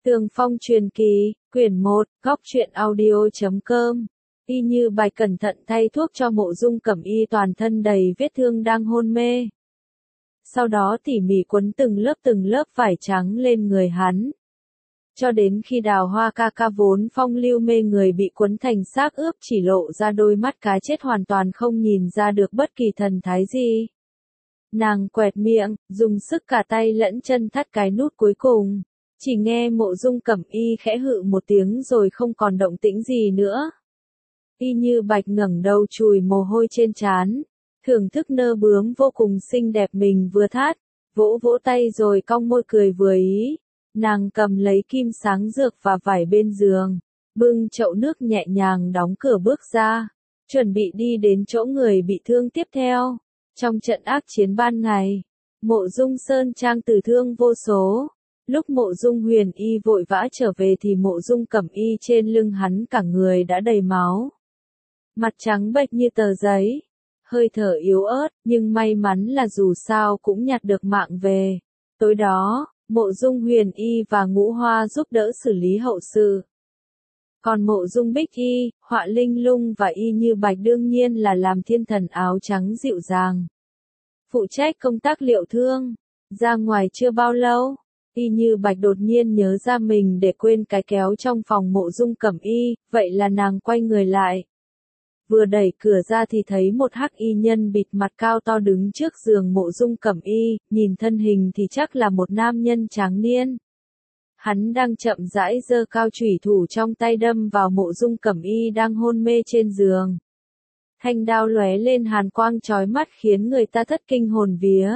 Tường Phong truyền kỳ, quyển 1, góc truyện audio.com. Y Như Bạch cẩn thận thay thuốc cho Mộ Dung Cẩm Y, toàn thân đầy vết thương đang hôn mê. Sau đó tỉ mỉ quấn từng lớp vải trắng lên người hắn. Cho đến khi Đào Hoa ca ca vốn phong lưu mê người bị quấn thành xác ướp, chỉ lộ ra đôi mắt cá chết hoàn toàn không nhìn ra được bất kỳ thần thái gì. Nàng quẹt miệng, dùng sức cả tay lẫn chân thắt cái nút cuối cùng. Chỉ nghe Mộ Dung Cẩm Y khẽ hự một tiếng rồi không còn động tĩnh gì nữa. Y Như Bạch ngẩng đầu chùi mồ hôi trên trán, thưởng thức nơ bướm vô cùng xinh đẹp mình vừa thắt, vỗ vỗ tay rồi cong môi cười vừa ý. Nàng cầm lấy kim sáng dược và vải bên giường, bưng chậu nước nhẹ nhàng đóng cửa bước ra, chuẩn bị đi đến chỗ người bị thương tiếp theo. Trong trận ác chiến ban ngày, Mộ Dung Sơn Trang tử thương vô số. Lúc Mộ Dung Huyền Y vội vã trở về thì Mộ Dung Cẩm Y trên lưng hắn cả người đã đầy máu. Mặt trắng bệch như tờ giấy, hơi thở yếu ớt, nhưng may mắn là dù sao cũng nhặt được mạng về. Tối đó, Mộ Dung Huyền Y và Ngũ Hoa giúp đỡ xử lý hậu sự. Còn Mộ Dung Bích Y, Họa Linh Lung và Y Như Bạch đương nhiên là làm thiên thần áo trắng dịu dàng, phụ trách công tác liệu thương. Ra ngoài chưa bao lâu, Y Như Bạch đột nhiên nhớ ra mình để quên cái kéo trong phòng Mộ Dung Cẩm Y, vậy là nàng quay người lại. Vừa đẩy cửa ra thì thấy một hắc y nhân bịt mặt cao to đứng trước giường Mộ Dung Cẩm Y, nhìn thân hình thì chắc là một nam nhân tráng niên. Hắn đang chậm rãi giơ cao chủy thủ trong tay đâm vào Mộ Dung Cẩm Y đang hôn mê trên giường. Thanh đao lóe lên hàn quang chói mắt khiến người ta thất kinh hồn vía.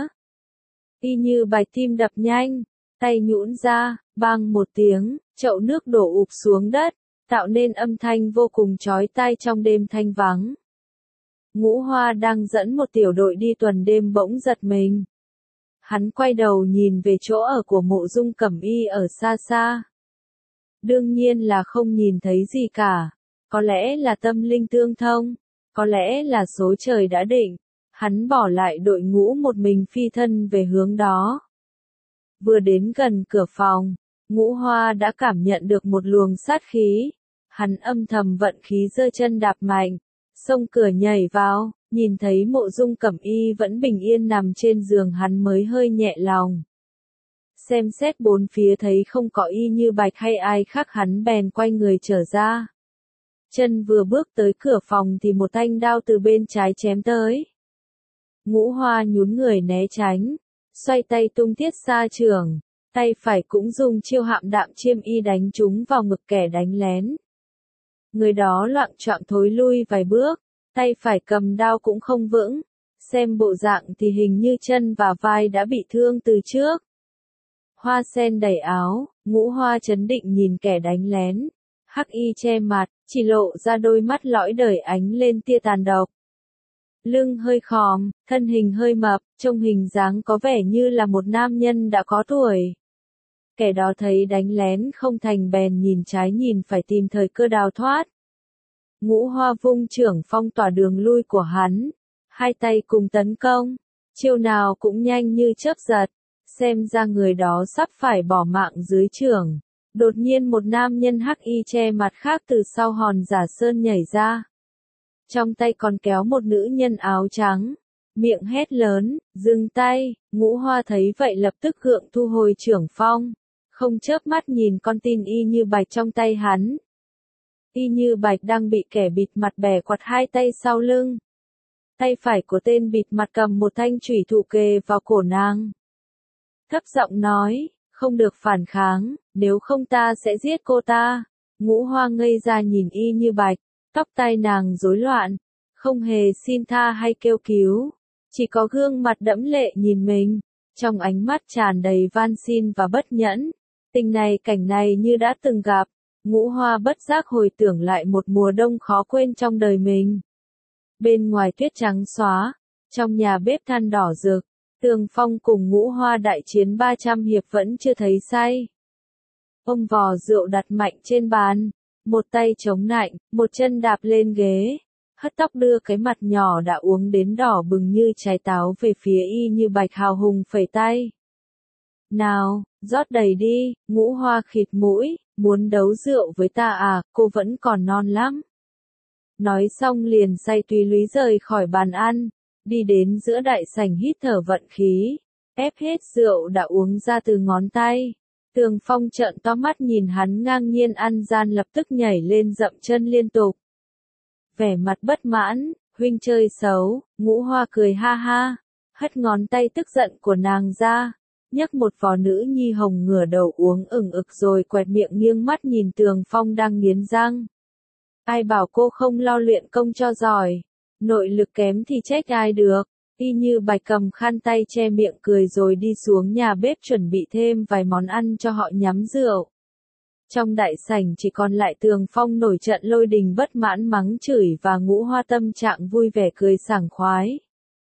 Y Như Bạch tim đập nhanh, tay nhũn ra, bang một tiếng, chậu nước đổ ụp xuống đất, tạo nên âm thanh vô cùng chói tai trong đêm thanh vắng. Ngũ Hoa đang dẫn một tiểu đội đi tuần đêm bỗng giật mình. Hắn quay đầu nhìn về chỗ ở của Mộ Dung Cẩm Y ở xa xa. Đương nhiên là không nhìn thấy gì cả. Có lẽ là tâm linh tương thông, có lẽ là số trời đã định. Hắn bỏ lại đội ngũ một mình phi thân về hướng đó. Vừa đến gần cửa phòng, Ngũ Hoa đã cảm nhận được một luồng sát khí. Hắn âm thầm vận khí giơ chân đạp mạnh, xông cửa nhảy vào, nhìn thấy Mộ Dung Cẩm Y vẫn bình yên nằm trên giường hắn mới hơi nhẹ lòng. Xem xét bốn phía thấy không có Y Như Bạch hay ai khác hắn bèn quay người trở ra. Chân vừa bước tới cửa phòng thì một thanh đao từ bên trái chém tới. Ngũ Hoa nhún người né tránh, xoay tay tung thiết xa chưởng, tay phải cũng dùng chiêu hạm đạm chiêm y đánh trúng vào ngực kẻ đánh lén. Người đó loạng choạng thối lui vài bước, tay phải cầm đao cũng không vững, xem bộ dạng thì hình như chân và vai đã bị thương từ trước. Hoa sen đẩy áo, Ngũ Hoa trấn định nhìn kẻ đánh lén, hắc y che mặt, chỉ lộ ra đôi mắt lõi đời ánh lên tia tàn độc. Lưng hơi khòm, thân hình hơi mập, trông hình dáng có vẻ như là một nam nhân đã có tuổi. Kẻ đó thấy đánh lén không thành bèn nhìn trái nhìn phải tìm thời cơ đào thoát. Ngũ Hoa vung chưởng phong tỏa đường lui của hắn, hai tay cùng tấn công, chiêu nào cũng nhanh như chớp giật, xem ra người đó sắp phải bỏ mạng dưới chưởng. Đột nhiên một nam nhân hắc y che mặt khác từ sau hòn giả sơn nhảy ra. Trong tay còn kéo một nữ nhân áo trắng, miệng hét lớn, dừng tay. Ngũ Hoa thấy vậy lập tức gượng thu hồi chưởng phong, không chớp mắt nhìn con tin Y Như Bạch trong tay hắn. Y Như Bạch đang bị kẻ bịt mặt bẻ quạt hai tay sau lưng. Tay phải của tên bịt mặt cầm một thanh chủy thủ kề vào cổ nàng. Thấp giọng nói, không được phản kháng, nếu không ta sẽ giết cô ta. Ngũ Hoa ngây ra nhìn Y Như Bạch, tóc tai nàng rối loạn, không hề xin tha hay kêu cứu, chỉ có gương mặt đẫm lệ nhìn mình, trong ánh mắt tràn đầy van xin và bất nhẫn. Tình này cảnh này như đã từng gặp. Ngũ Hoa bất giác hồi tưởng lại một mùa đông khó quên trong đời mình. Bên ngoài tuyết trắng xóa, trong nhà bếp than đỏ rực, Tường Phong cùng Ngũ Hoa đại chiến 300 hiệp vẫn chưa thấy say. Ông vò rượu đặt mạnh trên bàn, một tay chống nạnh, một chân đạp lên ghế, hất tóc đưa cái mặt nhỏ đã uống đến đỏ bừng như trái táo về phía Y Như Bạch hào hùng phẩy tay. Nào, rót đầy đi, Ngũ Hoa khịt mũi, muốn đấu rượu với ta à, cô vẫn còn non lắm. Nói xong liền say túy lúy rời khỏi bàn ăn, đi đến giữa đại sảnh hít thở vận khí, ép hết rượu đã uống ra từ ngón tay. Tường Phong trợn to mắt nhìn hắn ngang nhiên ăn gian lập tức nhảy lên dậm chân liên tục. Vẻ mặt bất mãn, huynh chơi xấu, Ngũ Hoa cười ha ha, hất ngón tay tức giận của nàng ra, nhấc một vò nữ nhi hồng ngửa đầu uống ửng ực rồi quẹt miệng nghiêng mắt nhìn Tường Phong đang nghiến răng. Ai bảo cô không lo luyện công cho giỏi, nội lực kém thì trách ai được. Y Như Bạch cầm khăn tay che miệng cười rồi đi xuống nhà bếp chuẩn bị thêm vài món ăn cho họ nhắm rượu. Trong đại sảnh chỉ còn lại Tường Phong nổi trận lôi đình bất mãn mắng chửi và Ngũ Hoa tâm trạng vui vẻ cười sảng khoái.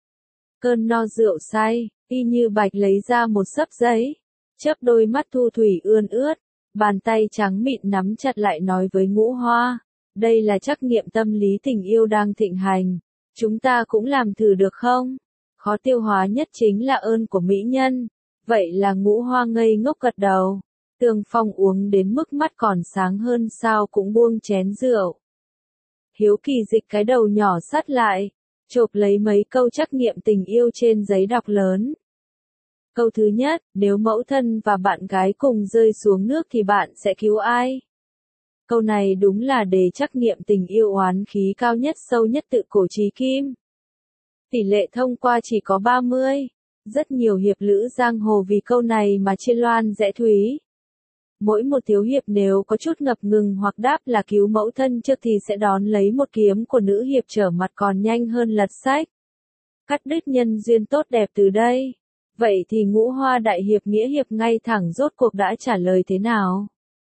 Cơn no rượu say, Y Như Bạch lấy ra một xấp giấy, chớp đôi mắt thu thủy ươn ướt, bàn tay trắng mịn nắm chặt lại nói với Ngũ Hoa, đây là trắc nghiệm tâm lý tình yêu đang thịnh hành, chúng ta cũng làm thử được không? Khó tiêu hóa nhất chính là ơn của mỹ nhân. Vậy là Ngũ Hoa ngây ngốc gật đầu. Tường Phong uống đến mức mắt còn sáng hơn sao cũng buông chén rượu. Hiếu kỳ dịch cái đầu nhỏ sát lại, chộp lấy mấy câu trắc nghiệm tình yêu trên giấy đọc lớn. Câu thứ nhất, nếu mẫu thân và bạn gái cùng rơi xuống nước thì bạn sẽ cứu ai? Câu này đúng là đề trắc nghiệm tình yêu oán khí cao nhất sâu nhất tự cổ chí kim. Tỷ lệ thông qua chỉ có 30. Rất nhiều hiệp lữ giang hồ vì câu này mà chia loan rẽ thúy. Mỗi một thiếu hiệp nếu có chút ngập ngừng hoặc đáp là cứu mẫu thân trước thì sẽ đón lấy một kiếm của nữ hiệp trở mặt còn nhanh hơn lật sách. Cắt đứt nhân duyên tốt đẹp từ đây. Vậy thì Ngũ Hoa đại hiệp nghĩa hiệp ngay thẳng rốt cuộc đã trả lời thế nào?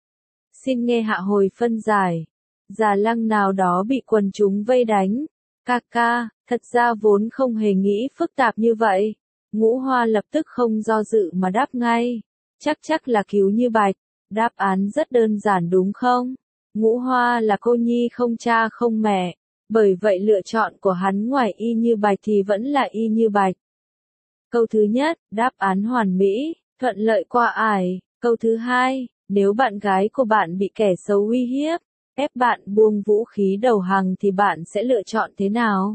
Xin nghe hạ hồi phân giải. Già Lăng nào đó bị quần chúng vây đánh. Ca ca, thật ra vốn không hề nghĩ phức tạp như vậy. Ngũ Hoa lập tức không do dự mà đáp ngay. Chắc là cứu Như Bạch. Đáp án rất đơn giản đúng không? Ngũ Hoa là cô nhi không cha không mẹ. Bởi vậy lựa chọn của hắn ngoài Y Như Bạch thì vẫn là Y Như Bạch. Câu thứ nhất, đáp án hoàn mỹ, thuận lợi qua ải. Câu thứ hai, nếu bạn gái của bạn bị kẻ xấu uy hiếp, ép bạn buông vũ khí đầu hàng thì bạn sẽ lựa chọn thế nào?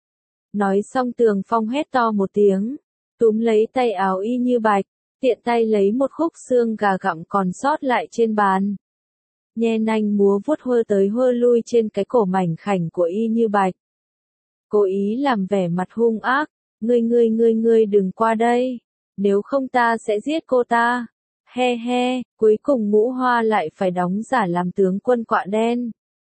Nói xong Tường Phong hét to một tiếng, túm lấy tay áo Y Như Bạch, tiện tay lấy một khúc xương gà gặm còn sót lại trên bàn. Nhe nanh múa vuốt hơ tới hơ lui trên cái cổ mảnh khảnh của Y Như Bạch. Cố ý làm vẻ mặt hung ác, ngươi đừng qua đây, nếu không ta sẽ giết cô ta. He he, cuối cùng Ngũ Hoa lại phải đóng giả làm tướng quân quạ đen.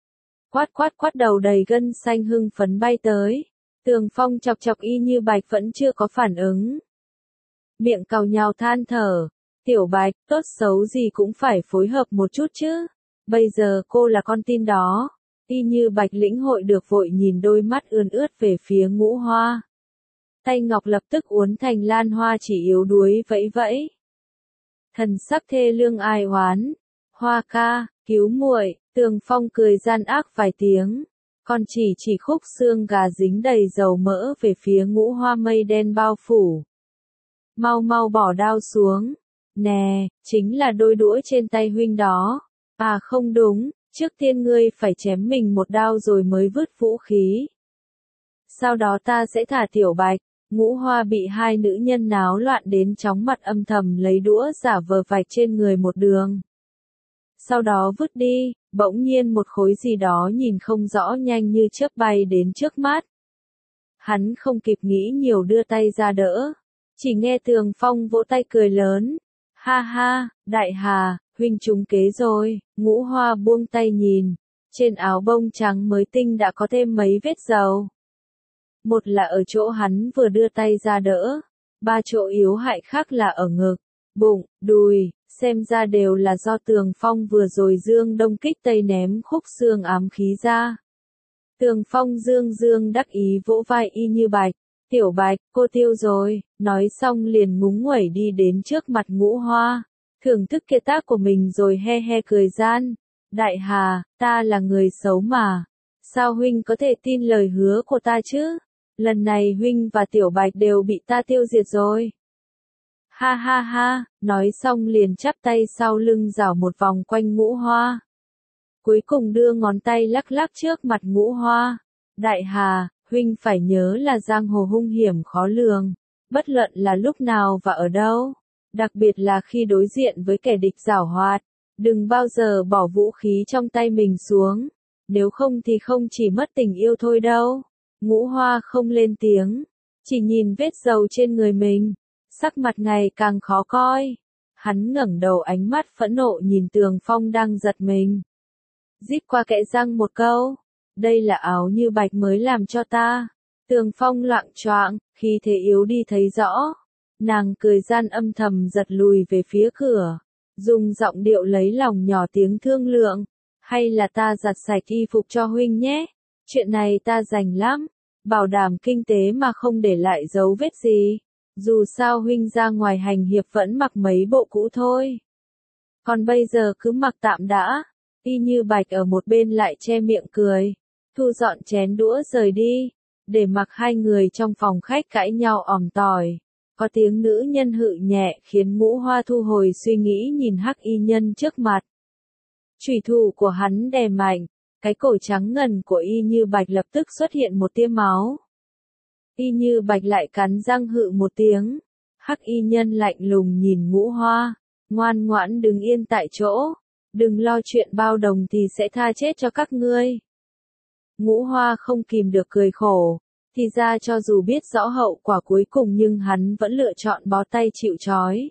Quát đầu đầy gân xanh hưng phấn bay tới. Tường Phong chọc Y Như Bạch vẫn chưa có phản ứng. Miệng cào nhào than thở. Tiểu Bạch, tốt xấu gì cũng phải phối hợp một chút chứ. Bây giờ cô là con tin đó. Y Như Bạch lĩnh hội được vội nhìn đôi mắt ươn ướt về phía Ngũ Hoa. Tay ngọc lập tức uốn thành lan hoa chỉ yếu đuối vẫy vẫy. Thần sắc thê lương ai oán. Hoa ca, cứu muội. Tường Phong cười gian ác vài tiếng. Còn chỉ khúc xương gà dính đầy dầu mỡ về phía Ngũ Hoa mây đen bao phủ. Mau bỏ đao xuống. Nè, chính là đôi đũa trên tay huynh đó. À không đúng, trước tiên ngươi phải chém mình một đao rồi mới vứt vũ khí. Sau đó ta sẽ thả Tiểu Bạch. Ngũ Hoa bị hai nữ nhân náo loạn đến chóng mặt âm thầm lấy đũa giả vờ vạch trên người một đường. Sau đó vứt đi, bỗng nhiên một khối gì đó nhìn không rõ nhanh như chớp bay đến trước mắt. Hắn không kịp nghĩ nhiều đưa tay ra đỡ. Chỉ nghe Tường Phong vỗ tay cười lớn. Ha ha, đại hà, huynh trúng kế rồi. Ngũ Hoa buông tay nhìn. Trên áo bông trắng mới tinh đã có thêm mấy vết dầu. Một là ở chỗ hắn vừa đưa tay ra đỡ. Ba chỗ yếu hại khác là ở ngực, bụng, đùi. Xem ra đều là do Tường Phong vừa rồi dương đông kích tây ném khúc xương ám khí ra. Tường Phong dương đắc ý vỗ vai Y Như Bạch. Tiểu Bạch, cô tiêu rồi. Nói xong liền ngúng nguẩy đi đến trước mặt Ngũ Hoa. Thưởng thức kiệt tác của mình rồi he he cười gian. Đại hà, ta là người xấu mà. Sao huynh có thể tin lời hứa của ta chứ? Lần này huynh và Tiểu Bạch đều bị ta tiêu diệt rồi. Ha ha ha, nói xong liền chắp tay sau lưng rảo một vòng quanh Ngũ Hoa. Cuối cùng đưa ngón tay lắc lắc trước mặt Ngũ Hoa. Đại Hà, huynh phải nhớ là giang hồ hung hiểm khó lường, bất luận là lúc nào và ở đâu, đặc biệt là khi đối diện với kẻ địch giảo hoạt, đừng bao giờ bỏ vũ khí trong tay mình xuống, nếu không thì không chỉ mất tình yêu thôi đâu. Ngũ Hoa không lên tiếng, chỉ nhìn vết dầu trên người mình, sắc mặt ngày càng khó coi. Hắn ngẩng đầu ánh mắt phẫn nộ nhìn Tường Phong đang giật mình. Rít qua kẽ răng một câu, đây là áo như bạch mới làm cho ta. Tường Phong loạng choạng, khi thế yếu đi thấy rõ. Nàng cười gian âm thầm giật lùi về phía cửa, dùng giọng điệu lấy lòng nhỏ tiếng thương lượng, hay là ta giặt sạch y phục cho huynh nhé, chuyện này ta rành lắm, bảo đảm kinh tế mà không để lại dấu vết gì, dù sao huynh ra ngoài hành hiệp vẫn mặc mấy bộ cũ thôi. Còn bây giờ cứ mặc tạm đã. Y Như Bạch ở một bên lại che miệng cười, thu dọn chén đũa rời đi, để mặc hai người trong phòng khách cãi nhau ỏm tỏi. Có tiếng nữ nhân hự nhẹ khiến Ngũ Hoa thu hồi suy nghĩ nhìn Hắc Y Nhân trước mặt. Chủy thủ của hắn đè mạnh, cái cổ trắng ngần của Y Như Bạch lập tức xuất hiện một tia máu. Y Như Bạch lại cắn răng hự một tiếng. Hắc Y Nhân lạnh lùng nhìn Ngũ Hoa, ngoan ngoãn đứng yên tại chỗ, đừng lo chuyện bao đồng thì sẽ tha chết cho các ngươi. Ngũ Hoa không kìm được cười khổ, thì ra cho dù biết rõ hậu quả cuối cùng nhưng hắn vẫn lựa chọn bó tay chịu trói.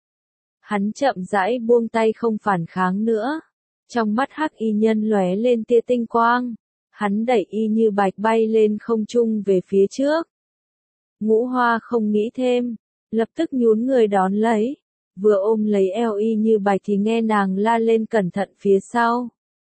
Hắn chậm rãi buông tay không phản kháng nữa. Trong mắt Hắc Y Nhân lóe lên tia tinh quang, hắn đẩy Y Như Bạch bay lên không trung về phía trước. Ngũ Hoa không nghĩ thêm, lập tức nhún người đón lấy, vừa ôm lấy eo Y Như Bạch thì nghe nàng la lên cẩn thận phía sau.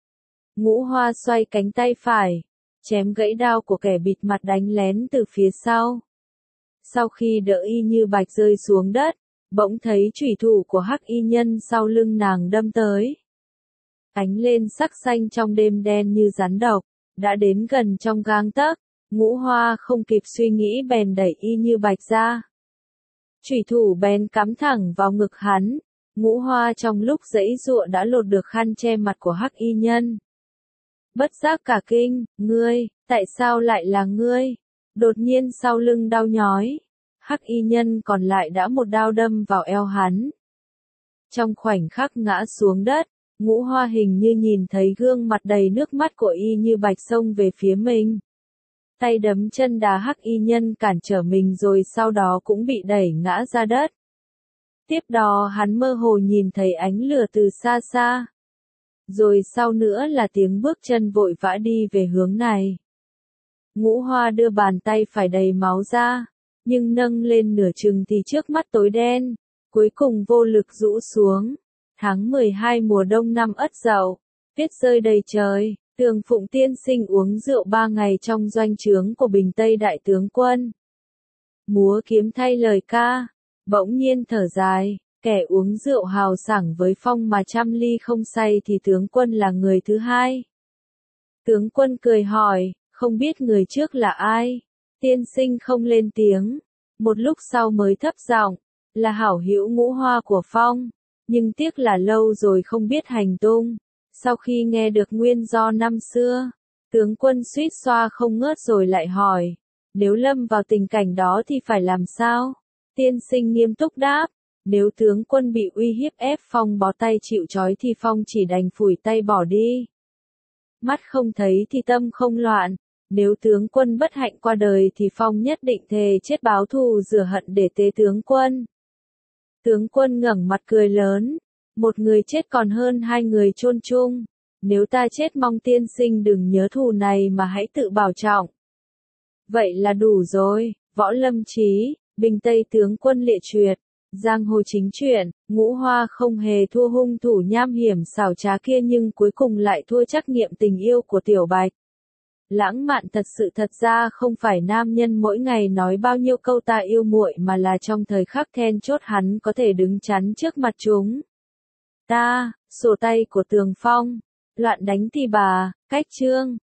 Ngũ Hoa xoay cánh tay phải, chém gãy đao của kẻ bịt mặt đánh lén từ phía sau. Sau khi đỡ Y Như Bạch rơi xuống đất, bỗng thấy chủy thủ của Hắc Y Nhân sau lưng nàng đâm tới. Ánh lên sắc xanh trong đêm đen như rắn độc, đã đến gần trong gang tấc. Ngũ Hoa không kịp suy nghĩ bèn đẩy Y Như Bạch ra. Chủy thủ bèn cắm thẳng vào ngực hắn. Ngũ Hoa trong lúc giãy giụa đã lột được khăn che mặt của Hắc Y Nhân. Bất giác cả kinh, ngươi, tại sao lại là ngươi? Đột nhiên sau lưng đau nhói. Hắc Y Nhân còn lại đã một đao đâm vào eo hắn. Trong khoảnh khắc ngã xuống đất, Ngũ Hoa hình như nhìn thấy gương mặt đầy nước mắt của Y Như Bạch xông về phía mình. Tay đấm chân đá Hắc Y Nhân cản trở mình rồi sau đó cũng bị đẩy ngã ra đất. Tiếp đó hắn mơ hồ nhìn thấy ánh lửa từ xa xa. Rồi sau nữa là tiếng bước chân vội vã đi về hướng này. Ngũ Hoa đưa bàn tay phải đầy máu ra, nhưng nâng lên nửa chừng thì trước mắt tối đen, cuối cùng vô lực rũ xuống. Tháng 12 mùa đông năm Ất Dậu, tuyết rơi đầy trời, Tường Phụng tiên sinh uống rượu 3 ngày trong doanh trướng của Bình Tây đại tướng quân. Múa kiếm thay lời ca, bỗng nhiên thở dài, kẻ uống rượu hào sảng với phong mà trăm ly không say thì tướng quân là người thứ hai. Tướng quân cười hỏi, không biết người trước là ai? Tiên sinh không lên tiếng, một lúc sau mới thấp giọng, là hảo hữu Ngũ Hoa của Phong, nhưng tiếc là lâu rồi không biết hành tung. Sau khi nghe được nguyên do năm xưa, tướng quân suýt xoa không ngớt rồi lại hỏi, nếu lâm vào tình cảnh đó thì phải làm sao? Tiên sinh nghiêm túc đáp, nếu tướng quân bị uy hiếp ép Phong bó tay chịu trói thì Phong chỉ đành phủi tay bỏ đi. Mắt không thấy thì tâm không loạn, nếu tướng quân bất hạnh qua đời thì Phong nhất định thề chết báo thù rửa hận để tế tướng quân. Tướng quân ngẩng mặt cười lớn, một người chết còn hơn hai người chôn chung, nếu ta chết mong tiên sinh đừng nhớ thù này mà hãy tự bảo trọng. Vậy là đủ rồi, Võ Lâm Chí, Bình Tây tướng quân liệt truyệt, giang hồ chính truyện, Ngũ Hoa không hề thua hung thủ nham hiểm xảo trá kia nhưng cuối cùng lại thua trắc nghiệm tình yêu của Tiểu Bạch. Lãng mạn thật ra không phải nam nhân mỗi ngày nói bao nhiêu câu ta yêu muội mà là trong thời khắc then chốt hắn có thể đứng chắn trước mặt chúng. Ta, sổ tay của Tường Phong, loạn đánh thì bà, cách chương.